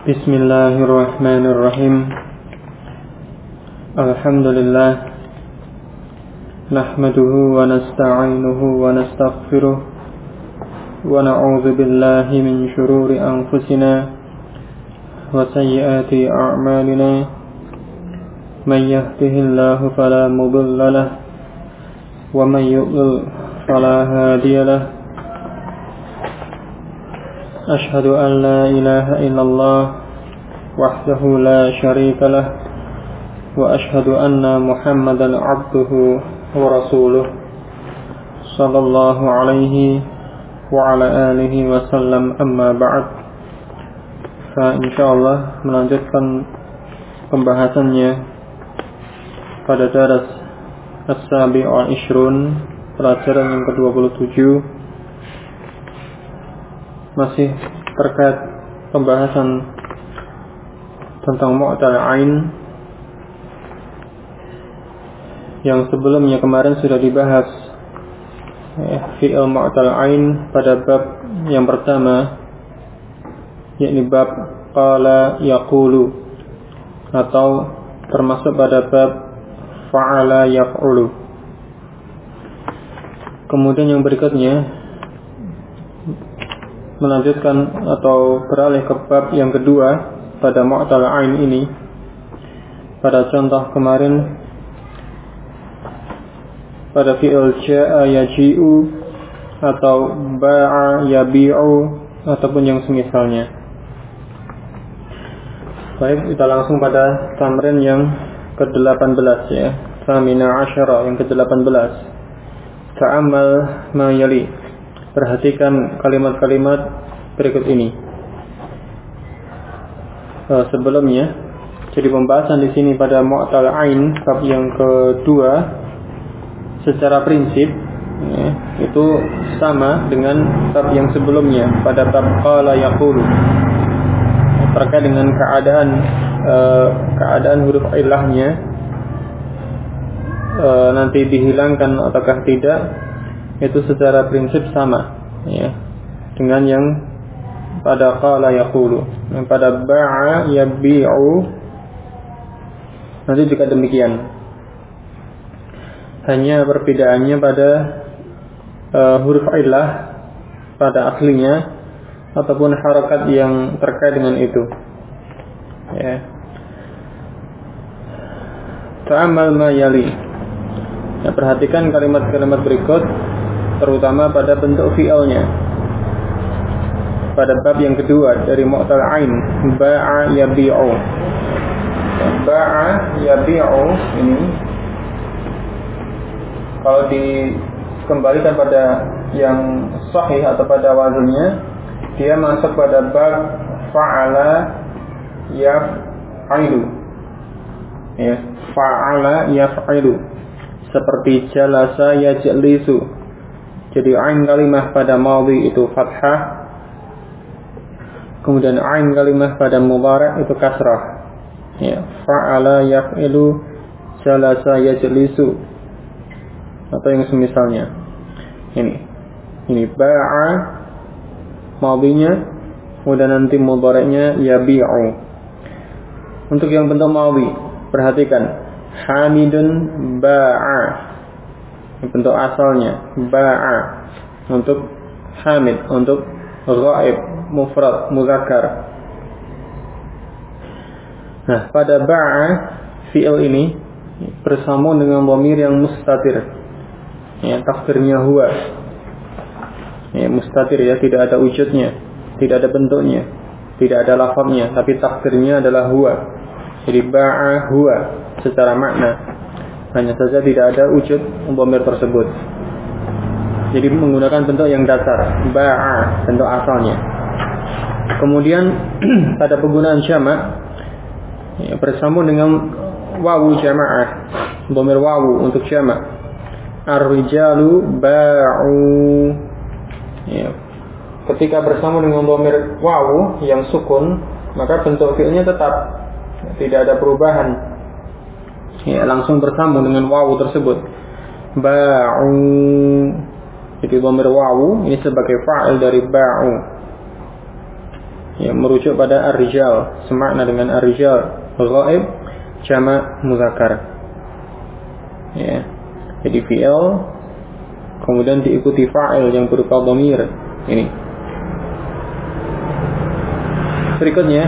Bismillahirrahmanirrahim. Alhamdulillah. Nahmaduhu wa nasta'inuhu wa nastaghfiruh. Wa na'udzu billahi min shururi anfusina wa sayyiati a'malina. Man yahdihillahu fala mudilla lahu wa man yudlil fala hadiya lahu. Ashhadu an la ilaha illallah wahdahu la syarika lah wa ashhadu anna Muhammadan abduhu wa rasuluh sallallahu alaihi wa ala alihi wa sallam, amma ba'd. Insyaallah melanjutkan pembahasannya pada daras as-sabi' wal ishrun, pelajaran yang ke-27, masih terkait pembahasan tentang mu'tal ain yang sebelumnya kemarin sudah dibahas. Fi'il mu'tal ain pada bab yang pertama, yakni bab qala yaqulu, atau termasuk pada bab fa'ala yaf'ulu. Kemudian yang berikutnya melanjutkan atau beralih ke bab yang kedua pada mu'tal ain ini. Pada contoh kemarin pada fi'il ja'a yaji'u atau ba'a yabi'u ataupun yang semisalnya. Baik, kita langsung pada tamrin yang ke-18 ya. Thamina asyara, yang ke-18. Ta'ammal ma yali. Perhatikan kalimat-kalimat berikut ini. Sebelumnya, jadi pembahasan di sini pada mu'tal ain bab yang kedua secara prinsip ya, itu sama dengan bab yang sebelumnya pada bab qala yaqulu, terkait dengan keadaan huruf ilahnya nanti dihilangkan ataukah tidak, itu secara prinsip sama ya dengan yang pada qala yaqulu. Pada ba'a yabi'u nanti juga demikian. Hanya perbedaannya pada huruf illah pada aslinya ataupun harakat yang terkait dengan itu ya. Ta'amal ma yali. Nah, perhatikan kalimat-kalimat berikut, terutama pada bentuk fi'ilnya. Pada bab yang kedua dari mu'tal ain, ba'a yabi'u. Ba'a yabi'u ini kalau dikembalikan pada yang sahih atau pada wazannya, dia masuk pada bab fa'ala yaf'ilu. Ya, fa'ala yaf'ilu. Seperti jalasa yajlisu. Jadi ain kalimah pada madhi itu fathah, kemudian ain kalimah pada mudhari' itu kasrah. Ya, fa'ala yaf'ilu, jalasa yajlisu atau yang semisalnya. Ini ba'a madhinya, kemudian nanti mudhari'nya yabi'u. Untuk yang bentuk madhi, perhatikan hamidun ba'a. Bentuk asalnya ba'a untuk hamid, untuk ghaib, mufrad, muzakkar. Nah, pada ba'a fi'il ini bersambung dengan dhamir yang mustatir. Ya, takdirnya huwa. Ya, mustatir ya, tidak ada wujudnya, tidak ada bentuknya, tidak ada lafaznya, tapi takdirnya adalah huwa. Jadi ba'a huwa secara makna. Hanya saja tidak ada wujud dhamir tersebut. Jadi menggunakan bentuk yang dasar, ba'a, bentuk asalnya. Kemudian pada penggunaan jamak ya, bersambung dengan wawu jama'ah, dhamir wawu untuk jamak. Ar-rijalu ba'u. Ya. Ketika bersambung dengan dhamir wawu yang sukun, maka bentuk fi'ilnya tetap tidak ada perubahan. Ya, langsung bersambung dengan wawu tersebut. Ba'u. Jadi dhamir wawu ini sebagai fa'il dari ba'u. Ya, merujuk pada ar-rijal, semakna dengan ar-rijal, ghaib jamak muzakkar. Ya. Jadi fi'il kemudian diikuti fa'il yang berupa dhamir. Ini. Berikutnya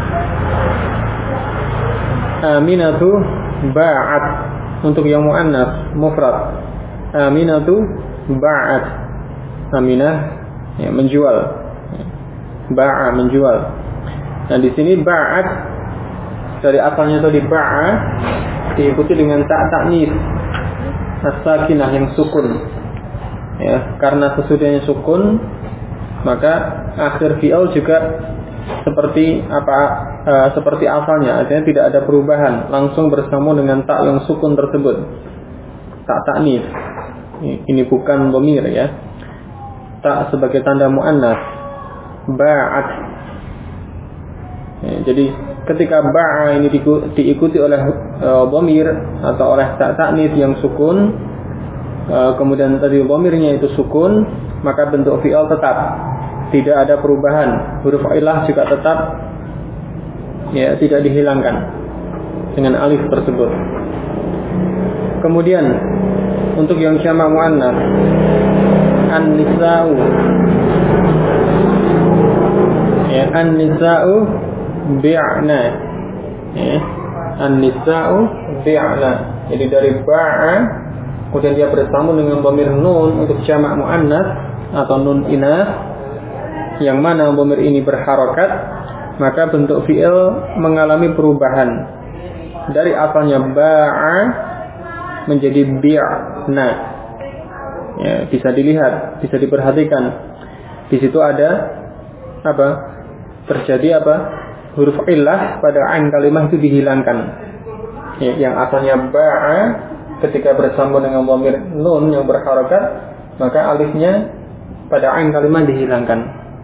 Aminatu ba'at untuk yang muannas mufrad. Aminatu ba'at. Aminah ya, menjual. Ba'a menjual. Nah di sini ba'at dari asalnya tadi ba'a diikuti dengan ta' ta'nis as-sakinah yang sukun. Ya, karena sesudahnya sukun maka akhir fi'il juga seperti seperti asalnya, artinya tidak ada perubahan, langsung bersambung dengan ta' yang sukun tersebut. Ta' ta'nis. Ini bukan dhamir ya. Ta' sebagai tanda muannas. Ba'at. Ya, jadi ketika ba'a ini diikuti oleh dhamir atau oleh ta' ta'nis yang sukun, kemudian tadi dhamirnya itu sukun, maka bentuk fi'il tetap, tidak ada perubahan. Huruf ilah juga tetap ya, tidak dihilangkan dengan alif tersebut. Kemudian untuk yang jamak muannas an-nisa'u ya, an-nisa'u bi'na ya, an-nisa'u bi'na. Jadi dari ba'a kemudian dia bersambung dengan dhamir nun untuk jamak muannas atau nun inas, yang mana dhamir ini berharokat, maka bentuk fi'il mengalami perubahan dari asalnya ba'a menjadi bi'na. Ya, bisa dilihat, bisa diperhatikan. Di situ ada apa? Terjadi apa? Huruf illah pada ain kalimah itu dihilangkan. Ya, yang asalnya ba'a ketika bersambung dengan dhamir nun yang berharokat, maka alifnya pada ain kalimah dihilangkan.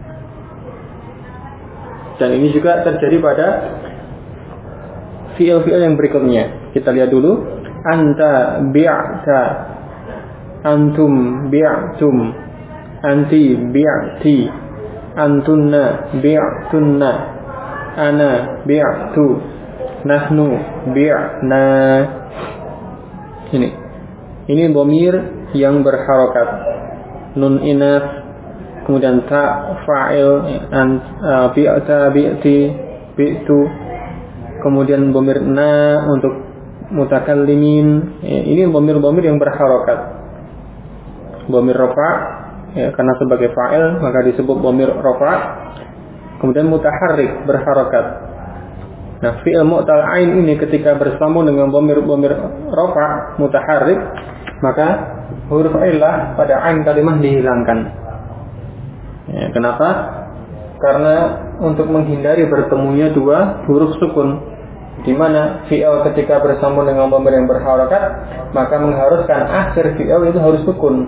Dan ini juga terjadi pada fi'il-fi'il yang berikutnya. Kita lihat dulu. Anta bi'ta, antum bi'tum, anti bi'ti, antunna bi'tunna, ana bi'tu, nahnu bi'na. Ini dhamir yang berharokat. Nun inas, kemudian ta fa'il, bi'ta bi'ti bi'tu, kemudian dhamir na untuk mutakallimin. Ini dhamir-dhamir yang berharokat. Dhamir rafa ya, karena sebagai fa'il maka disebut dhamir rafa. Kemudian mutaharrik berharokat. Nah, fi'il mu'tal ain ini ketika bersambung dengan dhamir rafa mutaharrik, maka huruf illah pada ain kalimah dihilangkan. Ya, kenapa? Karena untuk menghindari bertemunya dua huruf sukun, di mana fi'il ketika bersambung dengan dhamir yang berharokat, maka mengharuskan akhir fi'il itu harus sukun.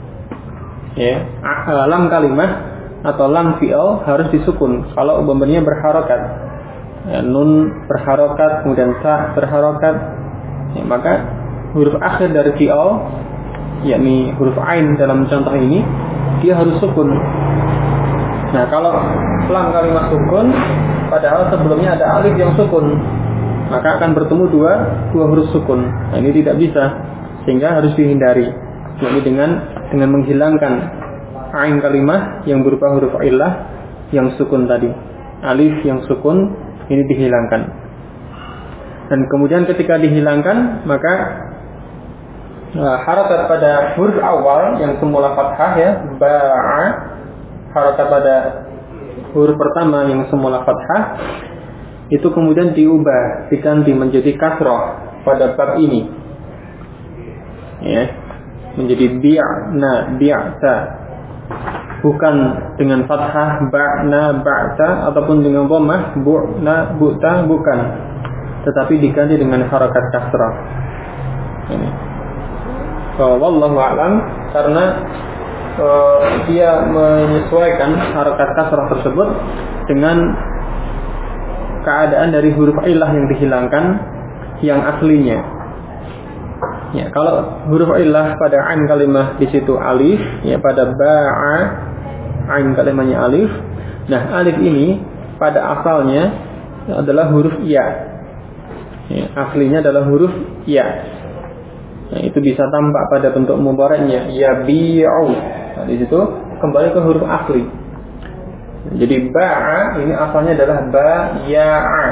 Ya, lam kalimah atau lam fi'il harus disukun kalau dhamirnya berharokat. Ya, nun berharokat, kemudian ta berharokat, ya, maka huruf akhir dari fi'il, yakni huruf ain dalam contoh ini, dia harus sukun. Nah, kalau lam kalimah sukun, padahal sebelumnya ada alif yang sukun, maka akan bertemu dua huruf sukun. Nah, ini tidak bisa, sehingga harus dihindari. Yakni dengan menghilangkan ain kalimah yang berupa huruf illah yang sukun tadi. Alif yang sukun ini dihilangkan. Dan kemudian ketika dihilangkan, maka harakat pada huruf awal yang semula fathah ya, ba'a, harakat pada huruf pertama yang semula fathah itu kemudian diubah, diganti menjadi kasrah pada bab ini. Ya, menjadi bi'na, bi'ta. Bukan dengan fathah ba'na, ba'ta ataupun dengan dhammah bu'na, bu'ta, bukan. Tetapi diganti dengan harakat kasrah. Ini. Wallahu a'lam, karena dia menyesuaikan harakat kasrah tersebut dengan keadaan dari huruf illah yang dihilangkan yang aslinya. Ya, kalau huruf illah pada ain kalimah di situ alif, ya pada ba'a ain kalimahnya alif. Nah, alif ini pada asalnya adalah huruf ya. Aslinya adalah huruf ya. Nah, itu bisa tampak pada bentuk mudhari'nya yabi'u. Nah, di situ kembali ke huruf asli. Jadi ba'a ini asalnya adalah baya'a.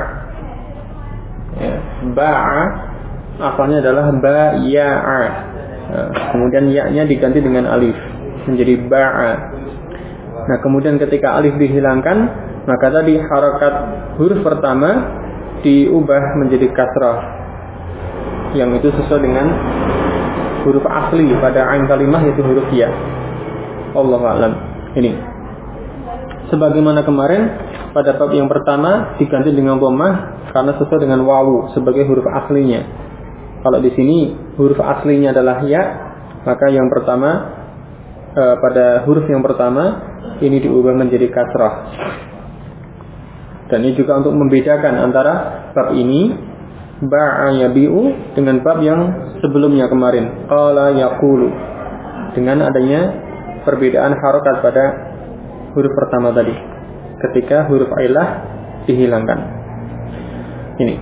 Ba'a asalnya adalah baya'a. Nah, kemudian ya-nya diganti dengan alif menjadi ba'a. Nah, kemudian ketika alif dihilangkan, maka tadi harakat huruf pertama diubah menjadi kasrah, yang itu sesuai dengan huruf asli pada ain kalimah, yaitu huruf ya. Allahu a'lam. Ini sebagaimana kemarin pada bab yang pertama diganti dengan dhammah karena sesuai dengan wawu sebagai huruf aslinya. Kalau di sini huruf aslinya adalah ya, maka yang pertama pada huruf yang pertama ini diubah menjadi kasrah. Dan ini juga untuk membedakan antara bab ini ba'a yabi'u dengan bab yang sebelumnya kemarin qala yaqulu, dengan adanya perbedaan harokat pada huruf pertama tadi ketika huruf ilah dihilangkan. Ini.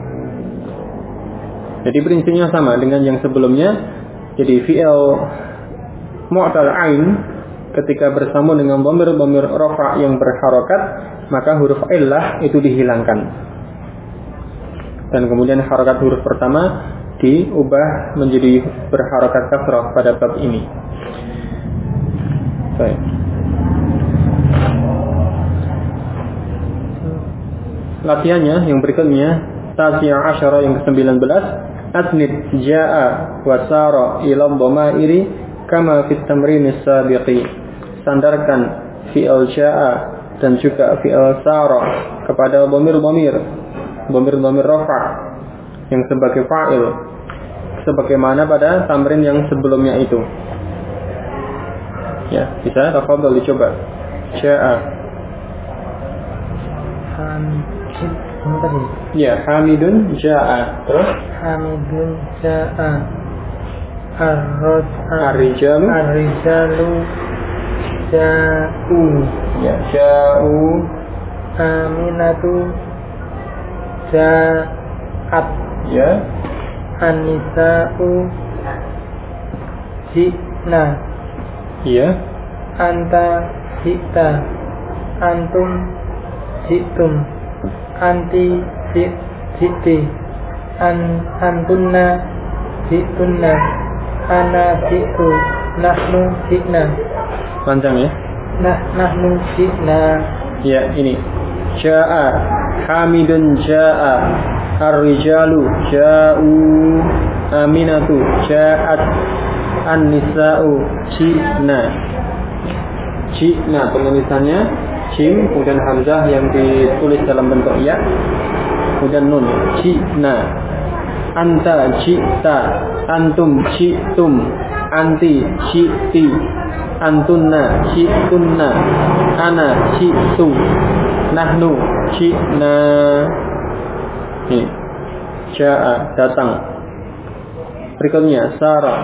Jadi prinsipnya sama dengan yang sebelumnya. Jadi fi'il mu'tal ain ketika bersambung dengan dhamir rafa' yang berharokat, maka huruf illah itu dihilangkan. Dan kemudian harokat huruf pertama diubah menjadi berharokat kasrah pada bab ini. Baik. Latihannya yang berikutnya, Tasi'a asyara yang ke-19, Asnid ja'a wa sara ila dhamairi kama fit tamrin as-sabiqi. Sandarkan fi'il ja'a dan juga fi'il sara kepada dhamir rafa' yang sebagai fa'il, sebagaimana pada tamrin yang sebelumnya itu. Ya, bisa tafadhol dicoba. Ja'a. Ya, Hamidun ja'a. Terus Hamidun ja'a. Ar-rijalu ja'u. Ya, ja'u. Aminatu ja'at. Ya. An-nisa'u ji'na. Ya. Anta ji'ta. Antum ji'tum. Anti ji'ti. Antunna ji'tunna. Ana ji'tu. Nahnu ji'na. Panjang ya. Nahnu ji'na. Ya, ini. Ja'a. Hamidun ja'a. Ar-rijalu ja'u. Aminatu ja'at. An-nisa'u ji'na. Ji'na penulisannya jim, kemudian hamzah yang ditulis dalam bentuk ya, kemudian nun. Ji'na. Anta ji'ta. Antum ji'tum. Anti ji'ti. Antunna ji'tunna. Ana ji'tu. Nahnu ji'na. Ini ja'a, datang. Berikutnya sara.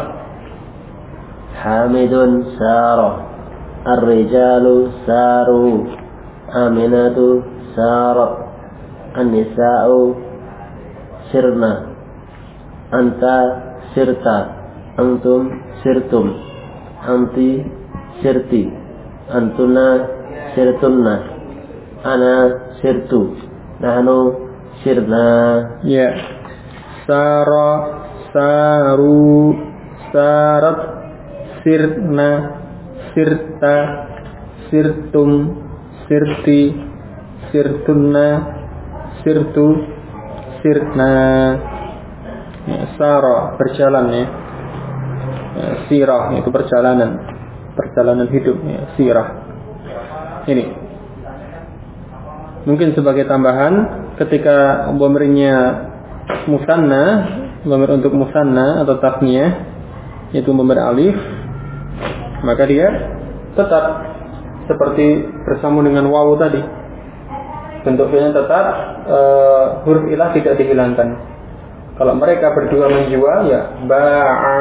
Hamidun sara. Ar-rijalu saru. Aminatu sarat. An-nisa'u sirna. Anta sirta. Antum sirtum. Anti sirti. Antuna sirtunna. Ana sirtu. Nahnu sirna. Ya. Sara, saru, sarat, sirna, sirta, sirtum, sirti, sirtunna, sirtu, sirna. Ya, sara, berjalan ya. Ya, sirah itu perjalanan hidup ya, sirah. Ini mungkin sebagai tambahan, ketika dhamirnya musanna, dhamir untuk musanna atau tasniyah, yaitu dhamir alif, maka dia tetap seperti bersambung dengan wawu tadi. Bentuknya tetap huruf ilah tidak dihilangkan. Kalau mereka berdua menjual, ya ba'a,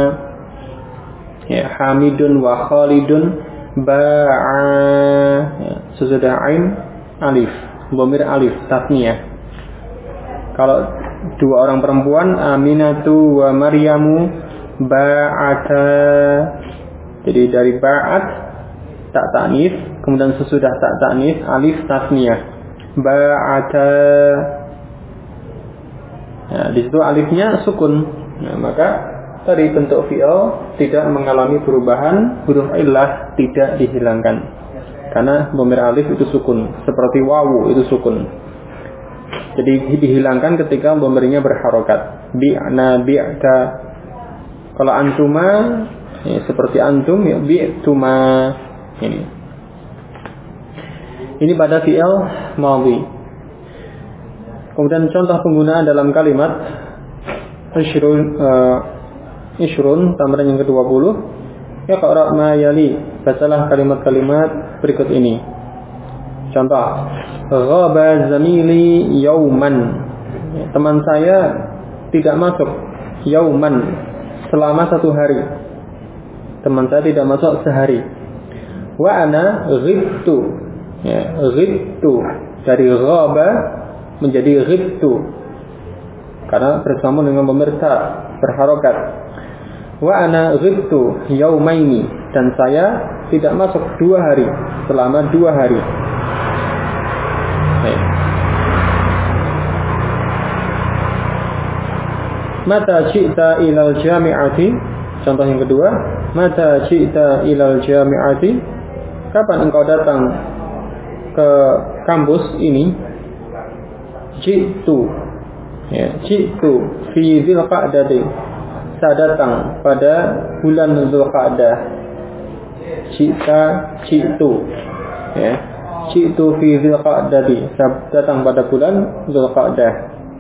ya Hamidun wa Khalidun ba'a, ya, sesudah ain alif dhamir alif tasniyah. Kalau dua orang perempuan, Aminatu wa Maryamu ba'ata. Jadi dari ba'at tak ta'nits, kemudian sesudah tak ta'nits alif tasniyah. Ba'ata. Nah, di situ alifnya sukun. Nah, maka tadi bentuk fi'il tidak mengalami perubahan, huruf illah tidak dihilangkan. Karena dhamir alif itu sukun, seperti wawu itu sukun. Jadi dihilangkan ketika dhamirnya berharokat. Bi'na, bi'ta. Kalau antuma ya, seperti antum ya, bi'tuma. Ini pada fi'il madhi. Kemudian contoh penggunaan dalam kalimat Ishrun, tambahan yang ke-20. Ya qara' ma yali, bacalah kalimat-kalimat berikut ini. Contoh, ghaba zamili yauman. Teman saya tidak masuk yauman, selama 1 hari. Teman saya tidak masuk sehari. Wa ana ghibtu. Ya, ghibtu dari ghaba menjadi ghibtu karena bersama dengan pemirsa berharokat. Wa ana ghibtu yaumaini, dan saya tidak masuk 2 hari, selama 2 hari. Mata syi'ta ilal jami'ati. Contoh yang kedua, mata syi'ta ilal jami'ati. Kapan engkau datang ke kampus ini? Jitu, ya, jitu fi Dzulqa'dah. Saya datang pada bulan Dzulqa'dah. Jita, jitu, ya, jitu fi Dzulqa'dah. Saya datang pada bulan Dzulqa'dah.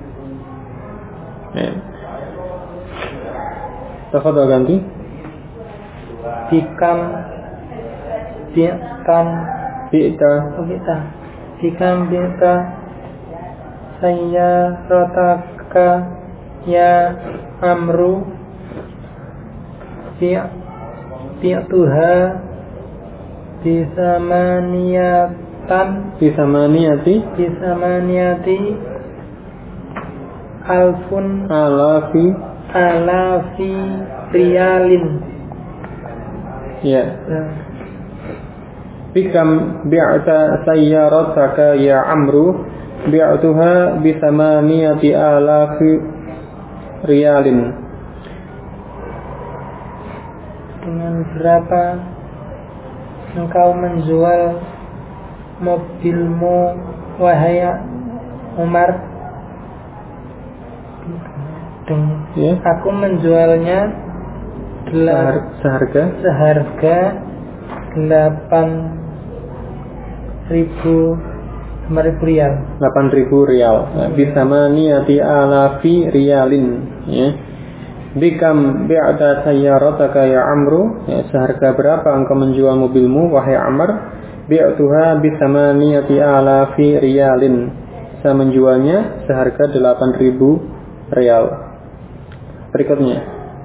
Ya. Tafadhal ganti. Bikam, bi'tan, bi'ta, bikam, bi'ta. Saya rotaka ya amru bi'tuha bisamaniyati alafi riyalin. Ya. Bikam bi'ta sayyarataka ya amru bi'tuha bisamaniyati alafi riyalin. Dengan berapa engkau menjual mobilmu wahai Umar? Aku menjualnya seharga 8.000 rial. 8.000 rial. Bisamaniyati alafi riyalin. Ya. Bikam bi'ta sayyarataka ya amru. Ya, seharga berapa engkau menjual mobilmu wahai Amr? Bi'tuha bisamaniyati alafi riyalin. Saya menjualnya seharga 8.000 rial. Berikutnya.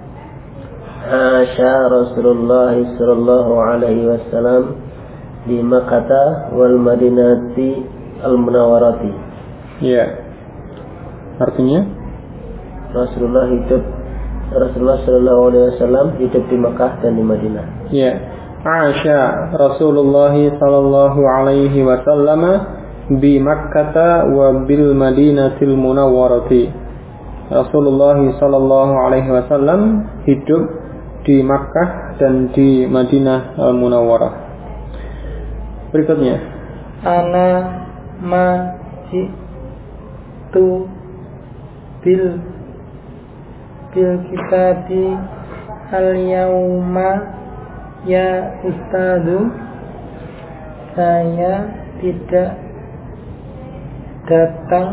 Asya Rasulullah sallallahu alaihi wasallam di Makkah wal Madinati al-Munawwarati. Ya. Artinya Rasulullah sallallahu alaihi wasallam hidup di Makkah dan di Madinah. Ya. Asya Rasulullah sallallahu alaihi wasallam bi Makkah wa bil Madinatil Munawwarati. Rasulullah sallallahu alaihi wasallam hidup di Makkah dan di Madinah al-Munawwarah. Berikutnya. Ana majitu bil kitabi al-yauma ya ustadu. Saya tidak datang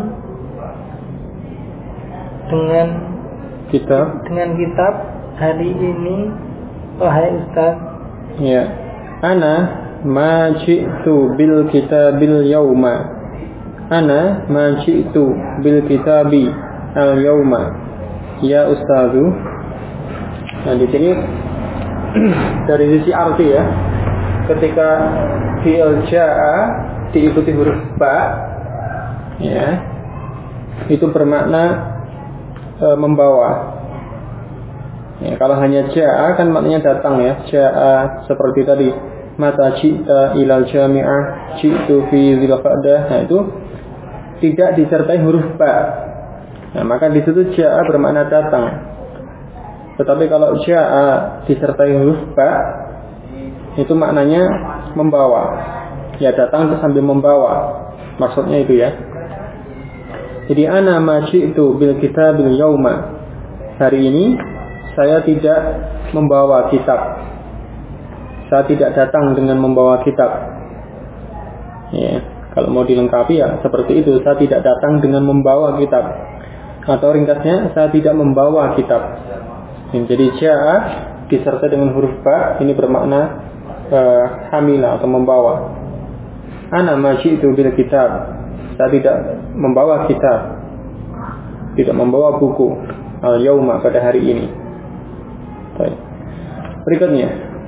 dengan kitab hari ini wahai ustaz. Ya. Ana ma ji'tu bil kitabil yauma. Ana ma ji'tu bil kitabi al yauma ya ustazu. Nah, di sini dari sisi arti ya, ketika fi'il ja'a diikuti huruf ba, ya, itu bermakna membawa. Ya, kalau hanya ja'a kan maknanya datang ya. Ja'a seperti tadi, mata ji'ta ilal jami'ah, ji'tu fi dzilqa'dah. Nah, itu tidak disertai huruf ba. Nah, maka di situ ja'a bermakna datang. Tetapi kalau ja'a disertai huruf ba, itu maknanya membawa. Ya, datang itu sambil membawa. Maksudnya itu ya. Jadi ana ma ji'tu bil kitabil yauma. Hari ini saya tidak membawa kitab. Saya tidak datang dengan membawa kitab. Ya, kalau mau dilengkapi ya seperti itu. Saya tidak datang dengan membawa kitab. Atau ringkasnya, saya tidak membawa kitab. Jadi ja'a disertai dengan huruf ba, ini bermakna hamila atau membawa. Ana ma ji'tu bil kitab. Saya tidak membawa kitab. Tidak membawa buku. Al-yauma pada hari ini. Baik. Berikutnya,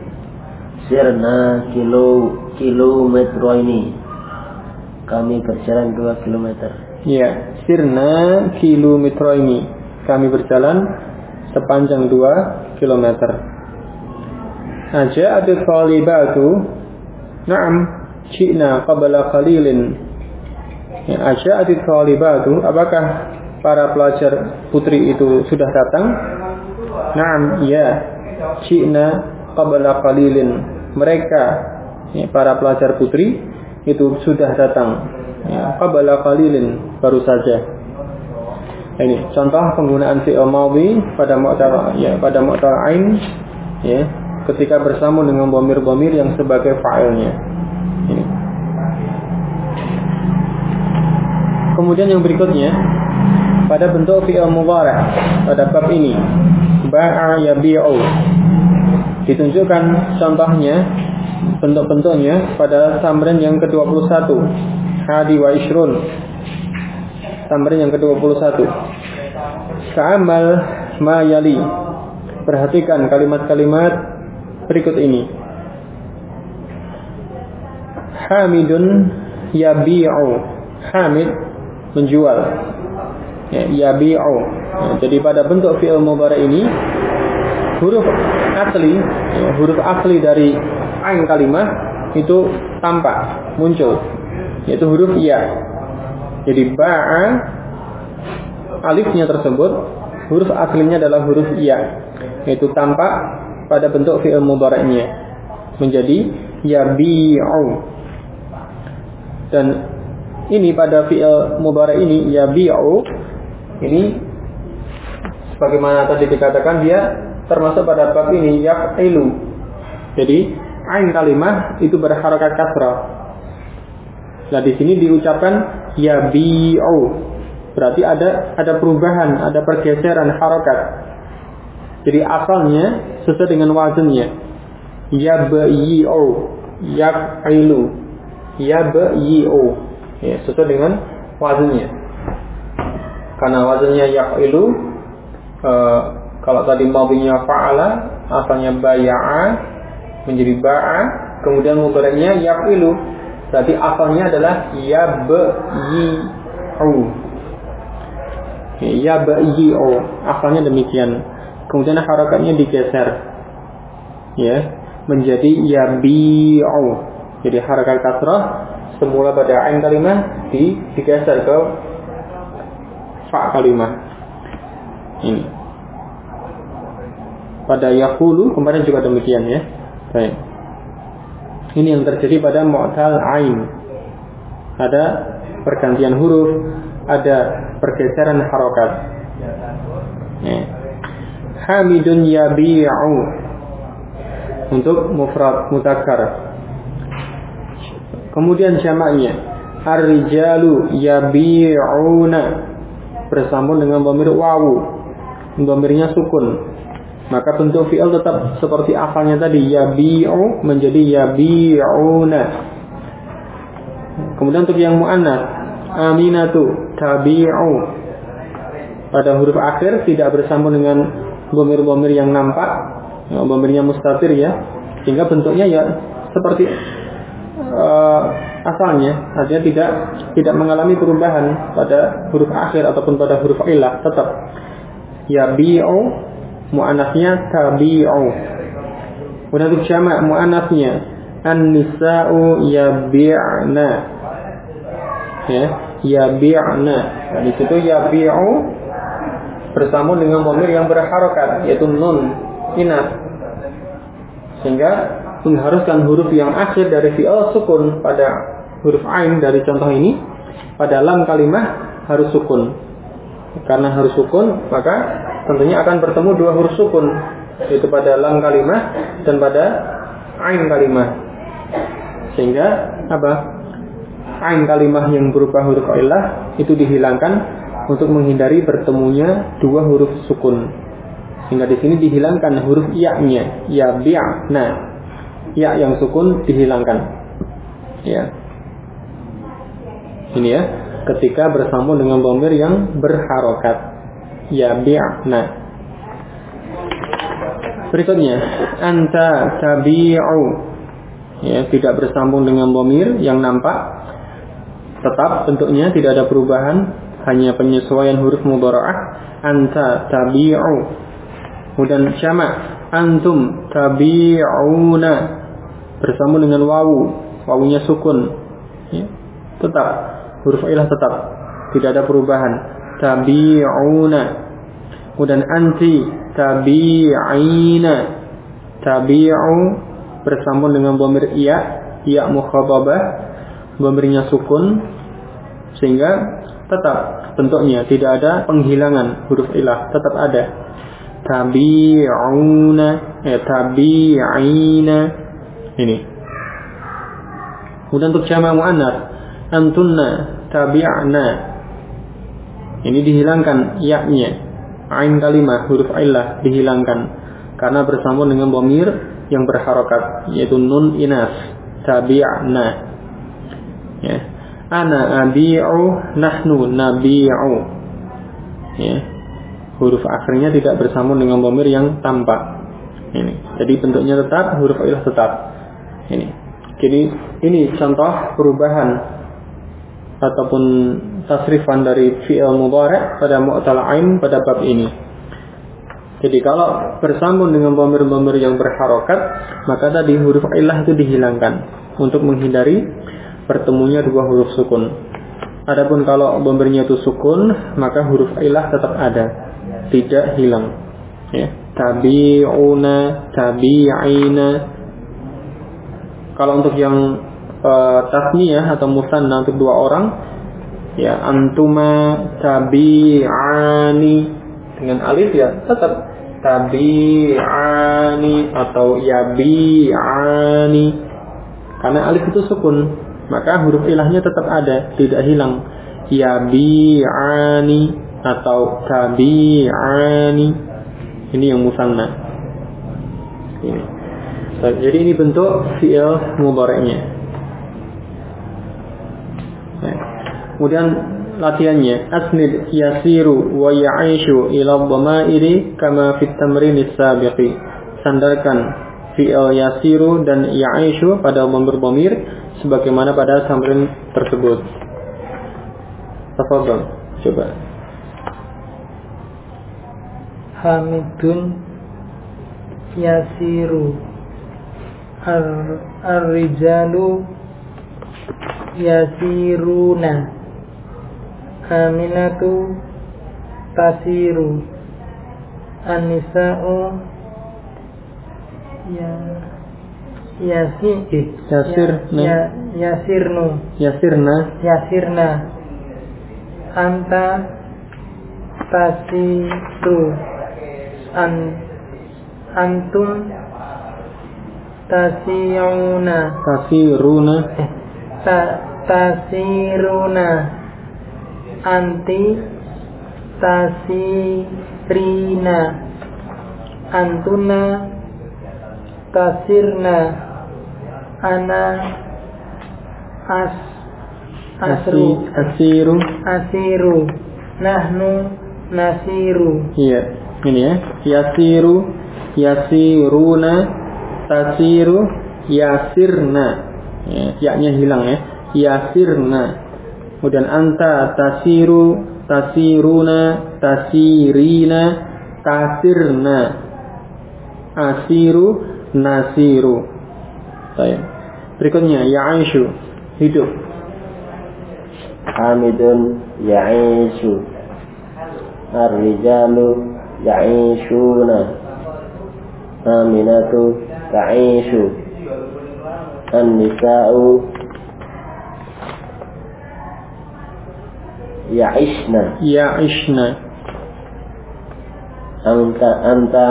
sirna kilometer ini. Kami berjalan 2 kilometer. Ya, sirna kilometer ini. Kami berjalan sepanjang 2 kilometer. Aja ada talibatu. Naam, ji'na qabla qalilin. Ya, aja ada talibatu. Apakah para pelajar putri itu sudah datang? Naam, ya. Ji'na qabla qalilin. Mereka, ya, para pelajar putri itu sudah datang. Ya, qabla qalilin, baru saja. Ini contoh penggunaan fi'il madhi pada mu'tal, ya, pada mu'tal ain, ya, ketika bersama dengan dhamir-dhamir yang sebagai fa'ilnya. Ini. Kemudian yang berikutnya pada bentuk fi'il mudhari' pada bab ini, ba'a yabi'u, ditunjukkan contohnya, bentuk-bentuknya pada tamrin yang ke-21, hadi wa ishrun, tamrin yang ke-21. Ka'amal ma yali, perhatikan kalimat-kalimat berikut ini. Hamidun yabi'u, Hamid menjual, ya, yabi'u. Ya, jadi pada bentuk fi'il mudhari ini huruf asli dari ain kalimah itu tampak muncul, yaitu huruf ya. Jadi ba'a, alifnya tersebut huruf aslinya adalah huruf ya, yaitu tampak pada bentuk fi'il mudhari'nya menjadi yabi'u. Dan ini pada fi'il mudhari' ini yabi'u, ini sebagaimana tadi dikatakan dia termasuk pada bab ini yaf'ilu. Jadi ain kalimah itu berharakat kasrah. Nah, di sini diucapkan yabi'u. Berarti ada perubahan, ada pergeseran harakat. Jadi asalnya sesuai dengan wazannya. Yabi'u, yaf'ilu, yabi'u. Ya, sesuai dengan wazannya. Karena wazannya yaf'ilu, kalau tadi madhinya fa'ala, asalnya baya'a menjadi ba'a, kemudian mudhari'nya yaf'ilu. Berarti asalnya adalah yabi'u. Yabi'u, asalnya demikian. Kemudian harakatnya digeser, ya, menjadi yabi'u. Jadi harakat kasrah semula pada ain kalimah digeser ke fa kalimah. Ini. Pada yaqulu kemarin juga demikian ya. Baik. Ini yang terjadi pada mu'tal ain. Ada pergantian huruf, ada pergeseran harokat. Ya. Hamidun yabi'u untuk mufrad mudzakkar. Kemudian jamaknya ar-rijalu yabi'una bersambung dengan dhamir wawu, dhamirnya sukun. Maka bentuk fi'il tetap seperti asalnya tadi, yabi'u menjadi yabi'una. Kemudian untuk yang mu'annas, aminatu tabi'u, pada huruf akhir tidak bersambung dengan dhamir-dhamir yang nampak, dhamirnya mustatir ya, sehingga bentuknya ya seperti asalnya, artinya tidak mengalami perubahan pada huruf akhir ataupun pada huruf ilah, tetap yabi'u muannasnya tabi'u. Kemudian untuk jamak muannasnya an-nisa'u yabi'na, ya, yabi'na. Nah, di situ yabi'u bersambung dengan dhamir yang berharokat, yaitu nun inas, sehingga mengharuskan huruf yang akhir dari fi'il sukun pada huruf ain dari contoh ini. Pada lam kalimah harus sukun. Karena harus sukun, maka tentunya akan bertemu dua huruf sukun, yaitu pada lam kalimah dan pada ain kalimah. Sehingga apa? Ain kalimah yang berupa huruf ilah itu dihilangkan untuk menghindari bertemunya dua huruf sukun. Sehingga di sini dihilangkan huruf ya-nya, ya bi'na. Ya yang sukun dihilangkan. Ya. Ini ya, ketika bersambung dengan dhamir yang berharokat. Ya bi'na. Berikutnya, anta tabi'u. Ya, tidak bersambung dengan dhamir yang nampak. Tetap bentuknya tidak ada perubahan, hanya penyesuaian huruf mudhara'ah. Anta tabi'u. Kemudian jamak antum tabi'una bersambung dengan wawunya sukun, ya, tetap huruf ilah tetap tidak ada perubahan, tabi'una. Kemudian anti tabi'ina, tabi'u bersambung dengan dhamir ya mukhatabah, dhamirnya sukun, sehingga tetap bentuknya tidak ada penghilangan huruf ilah, tetap ada tabi'una, tabi'ina. Ini. Kemudian untuk jamak muannats antunna tabi'na, ini dihilangkan ya-nya, ain kalimah huruf illah dihilangkan karena bersambung dengan dhamir yang berharokat, yaitu nun inas, tabi'na. Ya. Ana abi'u, nahnu nabi'u. Ya. Huruf akhirnya tidak bersambung dengan dhamir yang tampak. Ini. Jadi bentuknya tetap, huruf ilah tetap. Ini. Jadi ini contoh perubahan ataupun tasrifan dari fi'il mudhari' pada mu'tal ain pada bab ini. Jadi kalau bersambung dengan dhamir-dhamir yang berharokat, maka tadi huruf ilah itu dihilangkan untuk menghindari bertemunya dua huruf sukun. Adapun kalau dhamirnya itu sukun, maka huruf ilah tetap ada, tidak hilang. Ya, tabi'una, tabi'ina. Kalau untuk yang tasniyah atau musanna untuk dua orang, ya antuma tabi'ani dengan alif, ya tetap tabi'ani atau yabi'ani. Karena alif itu sukun, maka huruf ilahnya tetap ada, tidak hilang. Yabi'ani atau tabi'ani. Ini yang musanna. Ini. Jadi ini bentuk fi'il mudhari'nya. Kemudian latihannya, asnid yasiru wa ya'ishu ila dhamairi kama fit tamrin as-sabiqi. Sandarkan fi'il yasiru dan ya'ishu pada dhamir sebagaimana pada tamrin tersebut. Tafadhal, coba. Hamidun yasiru, ar-rijalu yasiruna, Aminatu tasiru, an-nisa'u yasirna, anta tasiru, antum tasiruna, anti tasirina, antuna tasirna, ana asiru, nahnu nasiru. Iya, ini ya. Yasiru, yasiruna, tasiru, yasirna. Ya-nya hilang ya. Yasirna. Kemudian anta tasiru, tasiruna, tasirina, tasirna. Asiru, nasiru. Baik. Berikutnya ya'ishu, hidup. Hamidun ya'ishu. Ar-rijalu ya'ishuna. Aminatu ta'ishu. An-nisa'u ya'ishna. Ya'ishna. Anta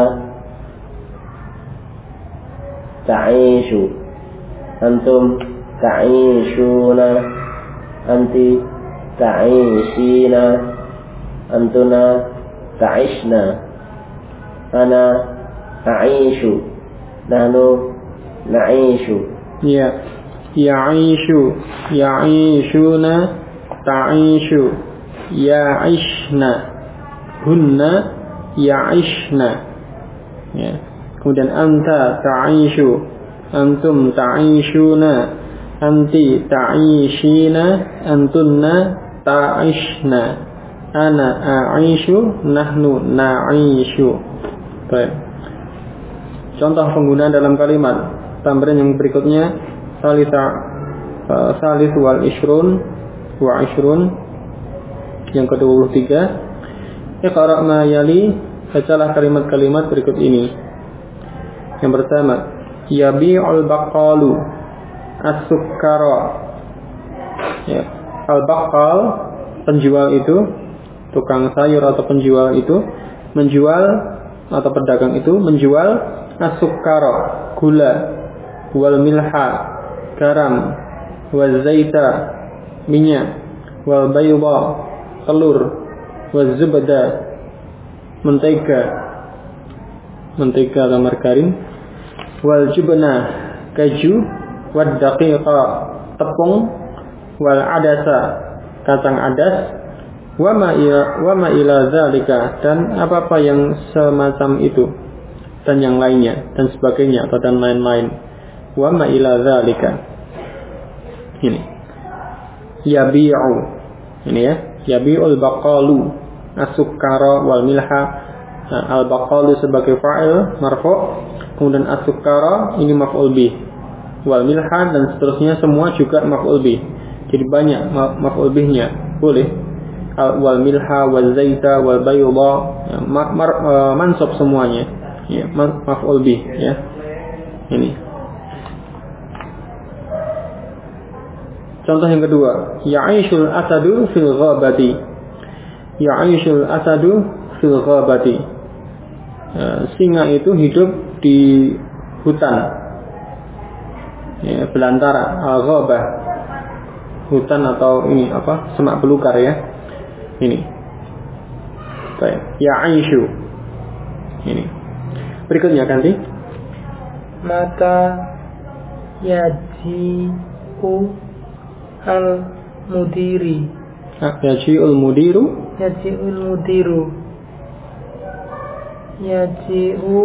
ta'ishu. Antum ta'ishuna. Anti ta'ishina. Antuna ta'ishna. Ana a'ishu. Nahnu na'ishu. Ya. Ya'ishu, ya'ishuna, ta'ishu, ya'ishna. Hunna ya'ishna. Ya. Kemudian anta ta'ishu, antum ta'ishuna, anti ta'ishina, antunna ta'ishna, ana a'ishu, nahnu na'ishu. Baik. Contoh penggunaan dalam kalimat tambahan yang berikutnya salis wal ishrun wa ishrun yang ke-23. Iqra' ma yali, bacalah kalimat-kalimat berikut ini. Yang pertama, yabi'ul baqalu as-sukkara. Ya, al-baqal penjual itu, tukang sayur atau penjual itu menjual atau pedagang itu menjual as-sukkara, gula, wal milha, garam, wal zaita, minyak, wal bayda, telur, wal zubda, mentega atau margarin, wal jubna, keju, wal daqiqa, tepung, wal adasa, kacang adas, wa ma ila zalika, dan apa-apa yang semacam itu dan yang lainnya dan sebagainya atau dan lain-lain. Wa ma ila zalika. Ini. Yabi'u. Ini ya. Yabi'ul baqalu as-sukkara wal milha. Al-baqalu sebagai fa'il marfu', kemudian as-sukkara ini maf'ul bih. Wal milha dan seterusnya semua juga maf'ul bih. Jadi banyak maf'ul bihnya. Boleh. Wal milha wal zaita wal bayda, mansub semuanya. Ya, maf'ul bih ya. Ini. Contoh yang kedua, ya'ishul asadu fil ghabati. Ya'ishul asadu fil ghabati. Singa itu hidup di hutan. Ya, belantara, al-ghabah. Hutan atau ini apa? Semak belukar ya. Ini. Baik, ya'ishu. Ini. Berikutnya ganti. Mata yaji'u al-mudiri. Yaji'ul mudiru. Yaji'ul mudiru. Yaji'u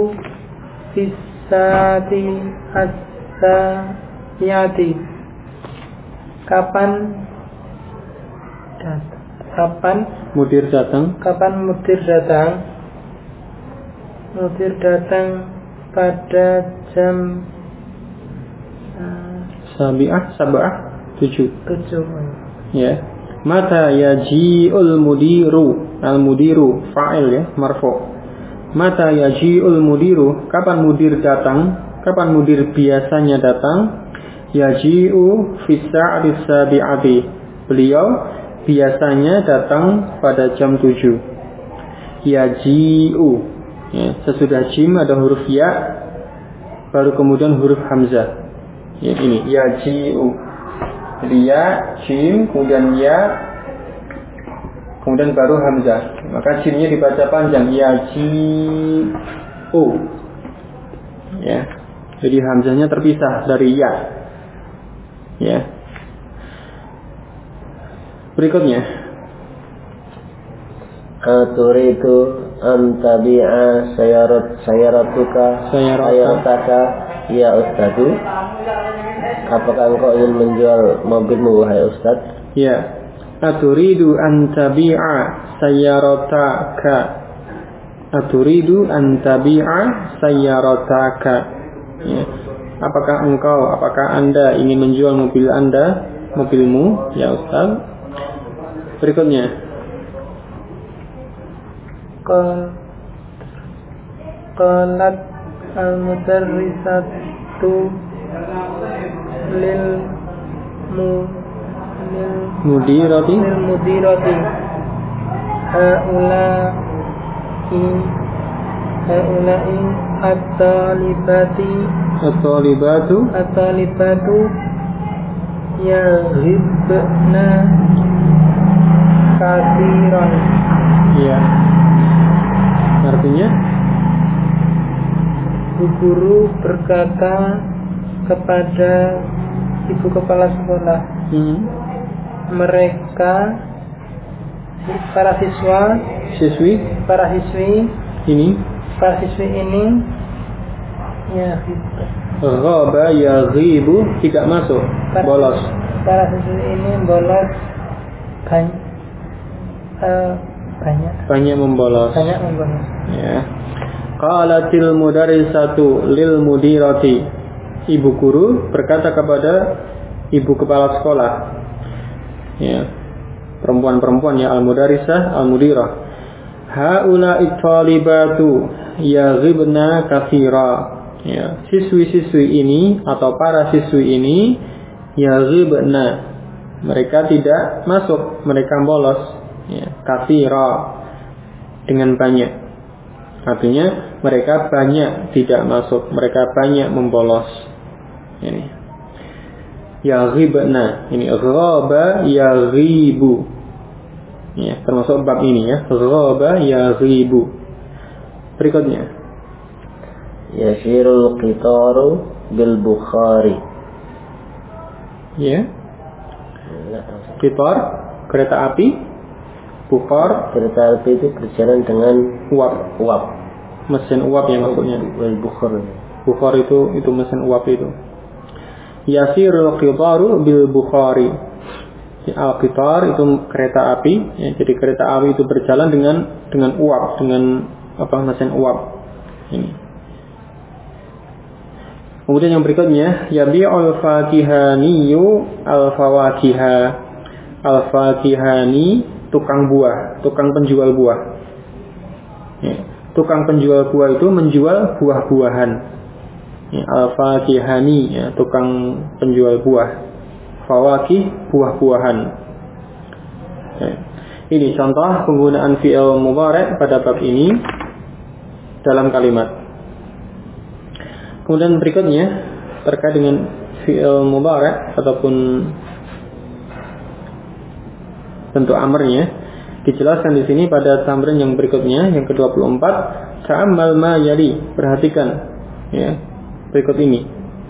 fisati as-sayati. Kapan mudir datang? Kapan mudir datang? Mudir datang pada jam sab'ah 7. Ya. Mata yaji'ul mudiru. Al-mudiru fa'il ya, marfu'. Mata yaji'ul mudiru, kapan mudir datang? Kapan mudir biasanya datang? Yaji'u fi sa'ati sabi'ati. Beliau biasanya datang pada jam 7. Yaji'u. Ya, sesudah jim ada huruf ya, baru kemudian huruf hamzah. Ya, ini yaji'u. Jadi ya, jim, kemudian ya, kemudian baru hamzah. Maka jimnya dibaca panjang, yaji'u. Ya. Jadi hamzahnya terpisah dari ya. Ya. Berikutnya, turidu antabi'a sayaratuka ya ustadu. Apakah engkau ingin menjual mobilmu wahai Ustaz? Ya. Aturidu an tabi'a sayyarataka. Aturidu an tabi'a sayyarataka. Ya. Apakah Anda ingin menjual mobilmu, ya Ustaz? Berikutnya. Qalat al-mudarrisatu lil mudirati haula'i at-talibatu yaghibna katsiran. Ya. Artinya Bu guru berkata kepada ibu kepala sekolah, mereka para siswi ini ya ghaba yaghibu tidak masuk, bolos. Para siswi ini bolos banyak membolos. Ya. Qalatil mudarrisatu lil mudirati. Ibu guru berkata kepada ibu kepala sekolah. Ya. Perempuan-perempuan ya, al-mudarrisah, al-mudirah. Haula'i talibatu yaghibna katsira. Ya, siswi-siswi ini atau para siswi ini yaghibna, mereka tidak masuk, mereka bolos. Ya, katsira dengan banyak. Artinya mereka banyak tidak masuk, mereka banyak membolos. Ini yaghibna, ini ghaba yaghibu. Ya, termasuk bab ini ya, ghaba yaghibu. Berikutnya. Yasirul qitaru bil Bukhari. Ya. Qitar, kereta api. Bukhar, kereta api itu berjalan dengan uap. Mesin uap ya maksudnya. Bukhar itu mesin uap itu. Yasirul qitaru bil Bukhari. Al-qitar itu kereta api, ya, jadi kereta api itu berjalan dengan uap, dengan mesin uap. Ini. Kemudian yang berikutnya, yabi'ul fakihaniyu al-fawakiha. Al-fakihani tukang buah, tukang penjual buah. Ya, tukang penjual buah itu menjual buah-buahan. Ya, al-fakihani, ya, tukang penjual buah. Fawakih, buah-buahan. Ya. Ini contoh penggunaan fi'il mudhari' pada bab ini dalam kalimat. Kemudian berikutnya terkait dengan fi'il mudhari' ataupun bentuk amarnya dijelaskan di sini pada tamrin yang berikutnya, yang ke-24. Ta'ammal ma yali, perhatikan ya berikut ini,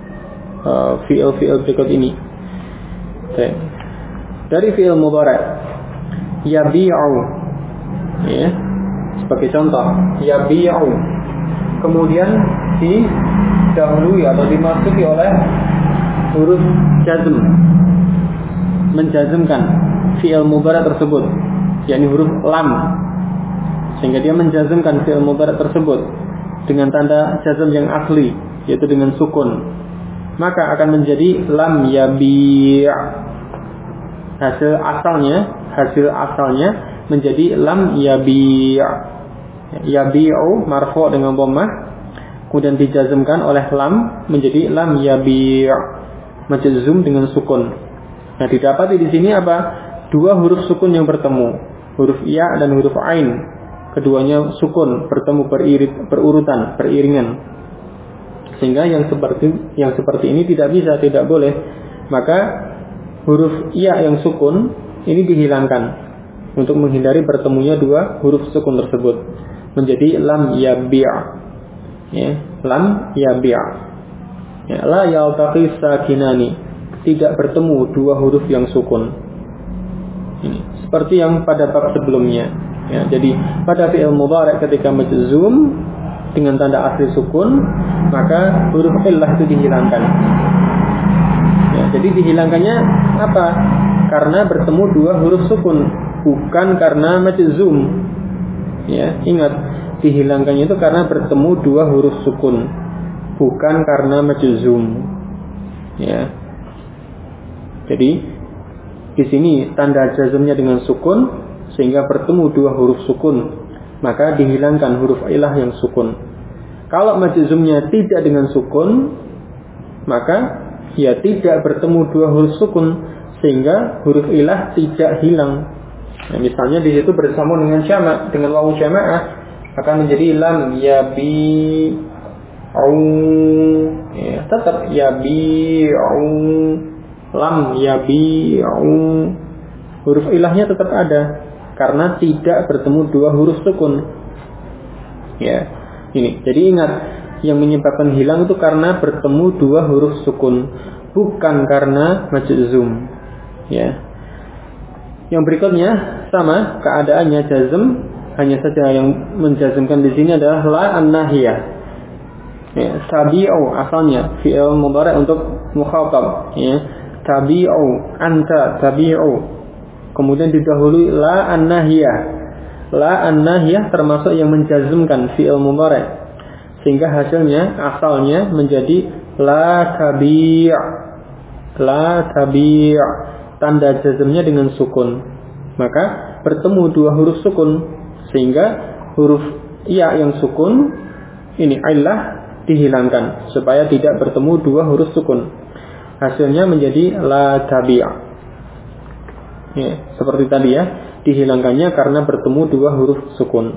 fi'il berikut ini. Okay. Dari fi'il mudhari' yabi'u, ya, sebagai contoh yabi'u, kemudian didahului atau dimasuki oleh huruf jazm, menjazmkan fi'il mudhari' tersebut, yakni huruf lam, sehingga dia menjazmkan fi'il mudhari' tersebut dengan tanda jazm yang asli, yaitu dengan sukun, maka akan menjadi lam yabi'. Hasil asalnya menjadi lam yabi'. Yabi'u marfu' dengan dhammah, kemudian dijazmkan oleh lam menjadi lam yabi', majzum dengan sukun. Nah, didapati di sini apa? Dua huruf sukun yang bertemu, huruf ya dan huruf ain. Keduanya sukun bertemu beriringan. Sehingga yang seperti ini tidak boleh. Maka huruf ya yang sukun ini dihilangkan untuk menghindari bertemunya dua huruf sukun tersebut, menjadi lam yabi'. Ya, lam yabi'. Ya, la yaltaqi sakinani, tidak bertemu dua huruf yang sukun. Ini seperti yang pada bab sebelumnya. Ya, jadi pada fi'il mudhari' ketika majzum dengan tanda asli sukun, maka huruf illah itu dihilangkan. Ya, jadi dihilangkannya apa? Karena bertemu dua huruf sukun, bukan karena majzum. Ya, ingat, dihilangkannya itu karena bertemu dua huruf sukun, bukan karena majzum. Ya. Jadi di sini tanda jazmnya dengan sukun, sehingga bertemu dua huruf sukun, maka dihilangkan huruf ilah yang sukun. Kalau majzumnya tidak dengan sukun, maka ya tidak bertemu dua huruf sukun, sehingga huruf ilah tidak hilang. Nah, misalnya di situ bersama dengan jamak, dengan wawu jamaah, akan menjadi lam yabi'u, ya, tetap yabi'u, lam yabi'u, huruf ilahnya tetap ada karena tidak bertemu dua huruf sukun. Ya, ini. Jadi ingat, yang menyebabkan hilang itu karena bertemu dua huruf sukun, bukan karena majzum. Ya. Yang berikutnya sama keadaannya jazm, hanya saja yang menjazmkan di sini adalah la an-nahiyah. Ya, tabi'u asalnya fi'il mudhari' untuk mukhatab, ya. Tabi'u, anta tabi'u. Kemudian didahului la an-nahiyah. La an-nahiyah termasuk yang menjazmkan fi'il mudhari', sehingga hasilnya asalnya menjadi la tabi'. La tabi'. Tanda jazmnya dengan sukun, maka bertemu dua huruf sukun, sehingga huruf ya yang sukun ini illah dihilangkan supaya tidak bertemu dua huruf sukun. Hasilnya menjadi la tabi'. Ya, seperti tadi ya, dihilangkannya karena bertemu dua huruf sukun.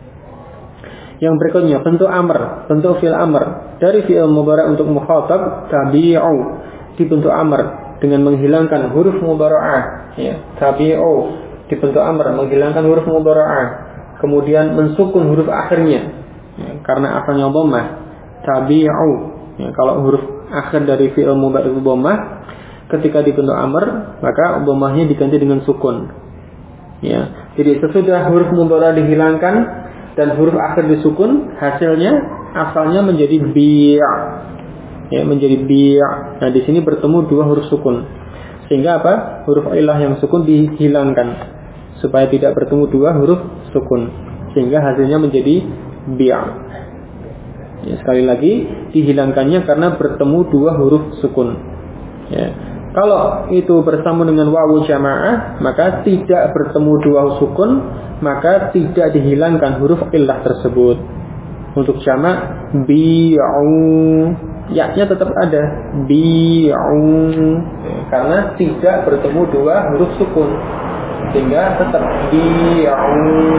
Yang berikutnya bentuk amr, bentuk fi'il amr dari fi'il mudhari' untuk mukhatab tabi'u dibentuk amr dengan menghilangkan huruf mudhara'ah, ya. Tabi'u dibentuk amr menghilangkan huruf mudhara'ah, kemudian mensukun huruf akhirnya, ya, karena asalnya dhammah. Tabi'u, ya, kalau huruf akhir dari fi'il mudhari' itu dhammah, ketika dibentuk amr maka dhammahnya diganti dengan sukun. Ya, jadi sesudah huruf mudhari' dihilangkan dan huruf akhir disukun, hasilnya asalnya menjadi bi'. Ya, menjadi bi'. Nah, di sini bertemu dua huruf sukun. Sehingga apa? Huruf ilah yang sukun dihilangkan supaya tidak bertemu dua huruf sukun. Sehingga hasilnya menjadi bi'. Ya, sekali lagi dihilangkannya karena bertemu dua huruf sukun. Ya. Kalau itu bersama dengan wawu jamaah, maka tidak bertemu dua huruf sukun, maka tidak dihilangkan huruf ilah tersebut. Untuk jamak bi'u, ya-nya tetap ada bi'u, karena tidak bertemu dua huruf sukun, sehingga tetap bi'u.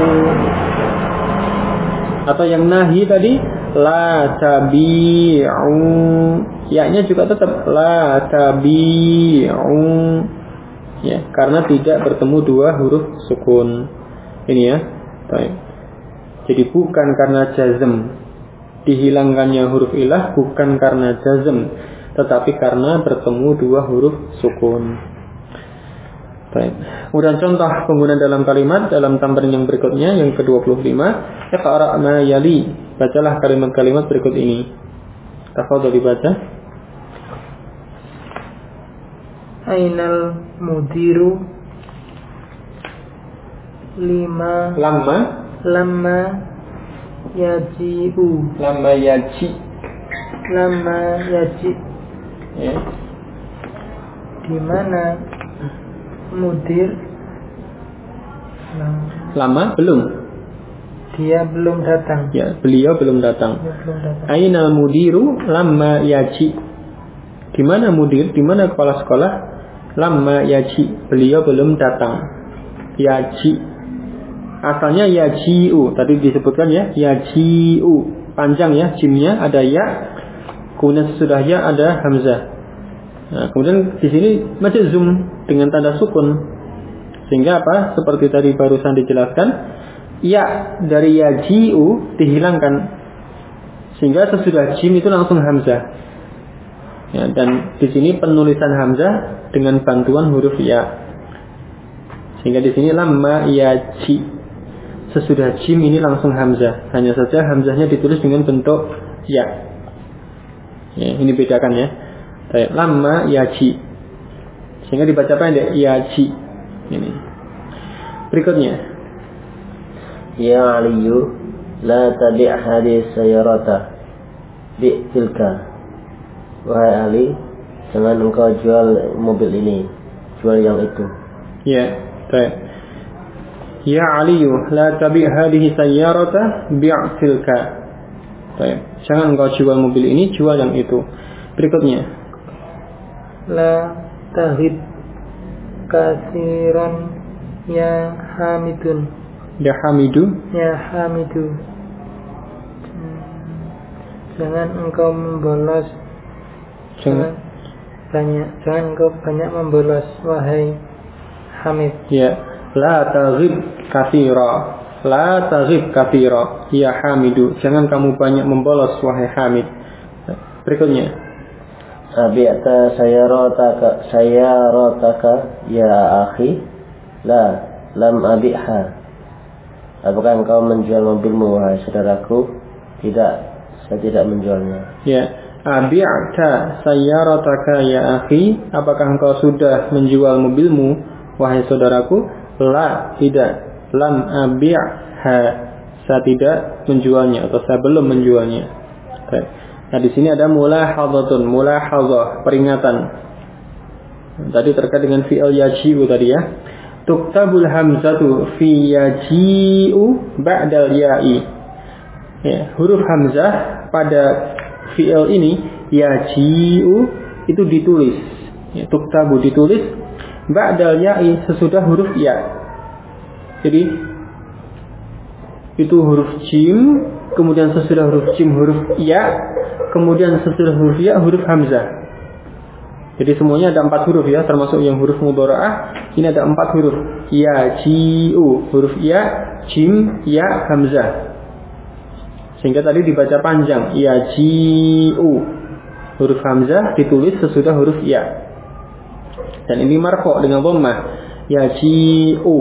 Atau yang nahi tadi la tabi'u, ya-nya juga tetap la tabi'u, ya, karena tidak bertemu dua huruf sukun. Ini ya. Baik. Jadi bukan karena jazm dihilangkannya huruf ilah, bukan karena jazm, tetapi karena bertemu dua huruf sukun. Baik. Kemudian contoh penggunaan dalam kalimat dalam tambahan yang berikutnya, yang ke-25, iqra' ma yali. Bacalah kalimat-kalimat berikut ini. Tafadhol dibaca. Ainal mudiru Lamma yaji'u. Lamma yaji. Ya. Di mana mudir? Lama belum. Dia belum datang. Ya, beliau belum datang. Aina mudiru lamma yaji. Di mana mudir? Di mana kepala sekolah? Lamma yaji. Beliau belum datang. Yaji. Asalnya yaji'u, tadi disebutkan ya, yaji'u, panjang ya, jimnya ada ya, kemudian sesudah ya ada hamzah. Nah, kemudian di sini majzum dengan tanda sukun, sehingga apa? Seperti tadi barusan dijelaskan, ya dari yaji'u dihilangkan, sehingga sesudah jim itu langsung hamzah. Ya, dan di sini penulisan hamzah dengan bantuan huruf ya, sehingga di sini lamma yaji. Sesudah jim ini langsung hamzah. Hanya saja hamzahnya ditulis dengan bentuk ya. Ya, ini bedakan ya. Baik, lamma yaji. Sehingga dibaca pendek yaji. Ini. Berikutnya. Ya Aliyu, la tabi' hadis sayyarata bi tilka. Wahai Ali, jangan engkau jual mobil ini, jual yang itu. Ya, baik. Ya Aliyu, la tabi' hadhihi sayyarata bi tilka. Baik. Jangan engkau jual mobil ini, jual yang itu. Berikutnya. La tahid kasiran ya hamidun. Ya Hamidu. Ya Hamidu. Jangan engkau membolos. Jangan engkau banyak membolos, wahai Hamid. Ya. La taghib katsira. La taghib katsira. Ya Hamidu. Jangan kamu banyak membolos, wahai Hamid. Berikutnya. Abi'ta sayarataka ya akhi. La lam abi'ha. Apakah engkau menjual mobilmu, wahai saudaraku? Tidak, saya tidak menjualnya. Ya. Abi'ta sayarataka ya akhi. Apakah engkau sudah menjual mobilmu, wahai saudaraku? La, tidak. Lam abi'ha. Saya tidak menjualnya atau saya belum menjualnya. Baik. Nah, di sini ada mulahadzatun, mulahadzah, peringatan. Tadi terkait dengan fi'il yaji'u tadi ya. Tuktabul hamzatu fi yaji'u ba'dal ya'i. Ya, huruf hamzah pada fi'il ini yaji'u itu ditulis. Ya, tuktabu ditulis ba'dal ya'i sesudah huruf ya. Jadi itu huruf jim, kemudian sesudah huruf jim huruf ya, kemudian sesudah huruf ya huruf hamzah. Jadi semuanya ada 4 huruf ya, termasuk yang huruf mudhara'ah. Ini ada 4 huruf. Ya, ji'u, huruf ya, jim, ya, hamzah. Sehingga tadi dibaca panjang. Ya, ji'u, huruf hamzah ditulis sesudah huruf ya. Dan ini marfu' dengan dhammah. Ya, ji'u.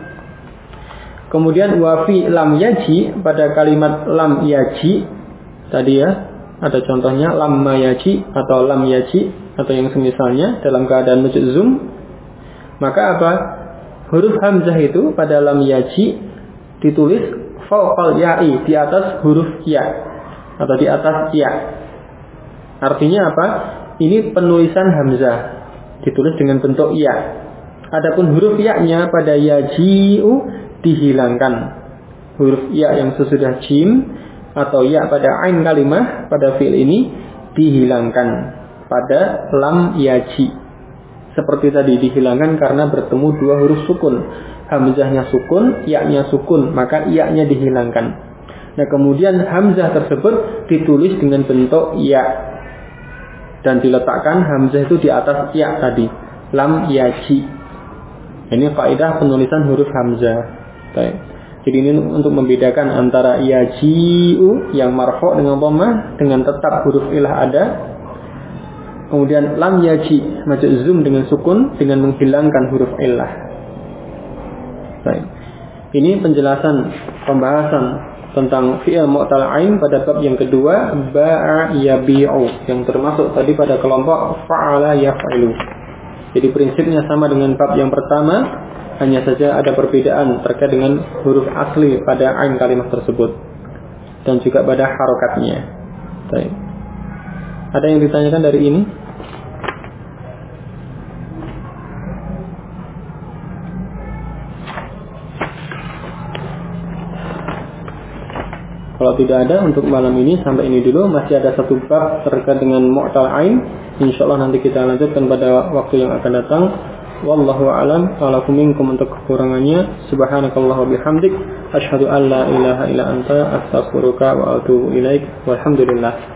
Kemudian wafi lam yaji, pada kalimat lam yaji tadi ya, ada contohnya lamma yaji atau lam yaji atau yang semisalnya dalam keadaan majzum. Maka apa? Huruf hamzah itu pada lam yaji ditulis fawqal ya'i, di atas huruf ya atau di atas ya. Artinya apa? Ini penulisan hamzah ditulis dengan bentuk ya. Adapun huruf ya-nya pada yaji'u dihilangkan. Huruf ya yang sesudah jim atau ya pada ain kalimah pada fi'il ini dihilangkan pada lam yaji. Seperti tadi dihilangkan karena bertemu 2 huruf sukun. Hamzahnya sukun, ya-nya sukun, maka ya-nya dihilangkan. Nah, kemudian hamzah tersebut ditulis dengan bentuk ya dan diletakkan hamzah itu di atas ya tadi, lam yaji. Ini kaidah penulisan huruf hamzah. Baik. Jadi ini untuk membedakan antara yaji'u yang marfu' dengan dhammah dengan tetap huruf ilah ada. Kemudian lam yaji majzum dengan sukun dengan menghilangkan huruf illah. Baik. Ini penjelasan pembahasan tentang fi'il mu'tal ain pada bab yang kedua, ba'a yabi'u, yang termasuk tadi pada kelompok fa'ala yaf'ilu. Jadi prinsipnya sama dengan bab yang pertama. Hanya saja ada perbedaan terkait dengan huruf asli pada ain kalimat tersebut dan juga pada harokatnya. Baik. Ada yang ditanyakan dari ini? Kalau tidak ada untuk malam ini sampai ini dulu. Masih ada 1 bab terkait dengan mu'tal ain. Insyaallah nanti kita lanjutkan pada waktu yang akan datang. Wallahu a'lam. Alakum minkum untuk kekurangannya. Subhanakallah wa bihamdik. Asyhadu an la ilaha illa anta astaghfiruka wa atubu ilaik. Walhamdulillah.